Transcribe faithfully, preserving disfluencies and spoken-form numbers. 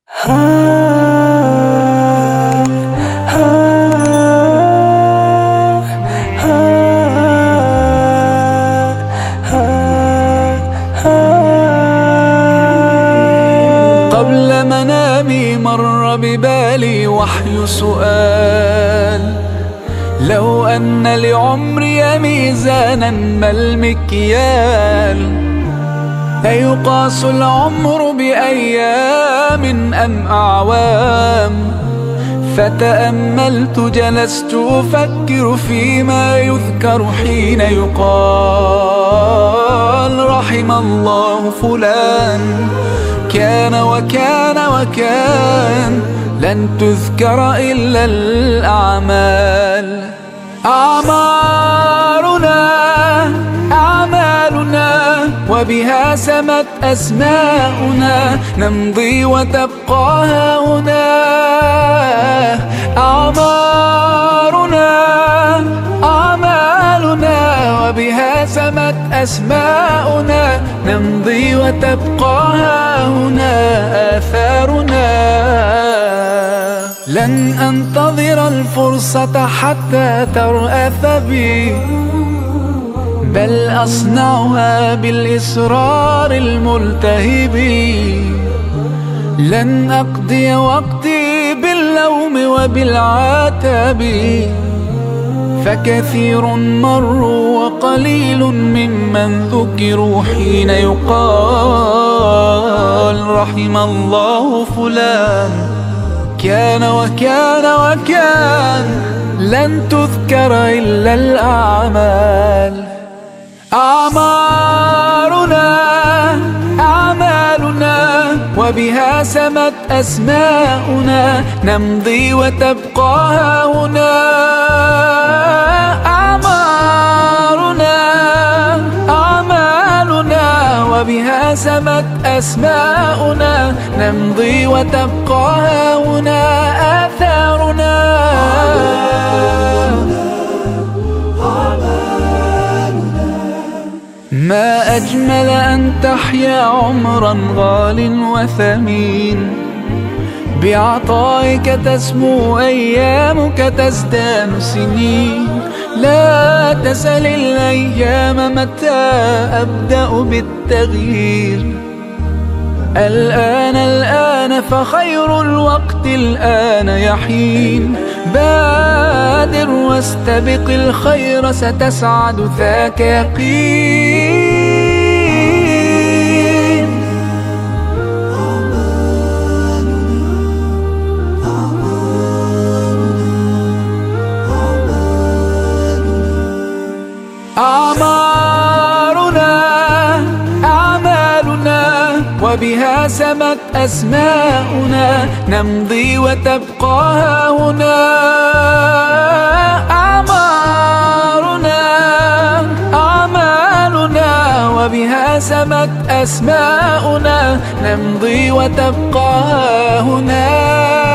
قبل منامي مر ببالي وحي سؤال: لو أن لعمري ميزانا ما المكيال؟ أيقاس العمر بأيام أم أعوام؟ فتأملت جلست أفكر فيما يذكر حين يقال: رحم الله فلان كان وكان وكان، لن تذكر إلا الأعمال. أعمارنا أعمالنا وبها سمت أسماؤنا، نمضي وتبقى هاهنا. أعمارنا أعمالنا وبها سمت أسماؤنا، نمضي وتبقى هاهنا آثارنا. لن أنتظر الفرصة حتى ترأف بي، بل أصنعها بالإصرار الملتهب. لن أقضي وقتي باللوم وبالعتاب، فكثير مروا وقليل ممن ذكروا حين يقال: رحم الله فلان كان وكان وكان، لن تذكر إلا الأعمال. أعمارنا أعمالنا وبها سمت أسماؤنا، نمضي وتبقى هاهنا. أعمارنا أعمالنا وبها سمت أسماؤنا، نمضي وتبقى هاهنا آثارنا. ما أجمل أن تحيا عمرا غال وثمين، بعطائك تسمو أيامك تزدان سنين. لا تسل الأيام متى أبدأ بالتغيير، الآن الآن فخير الوقت الآن يحين. بادر واستبق الخير ستسعد ذاك يقين. أعمارنا أعمالنا وبها سمت أسماؤنا، نمضي وتبقى هاهنا. أعمارنا أعمالنا وبها سمت أسماؤنا، نمضي وتبقى هاهنا.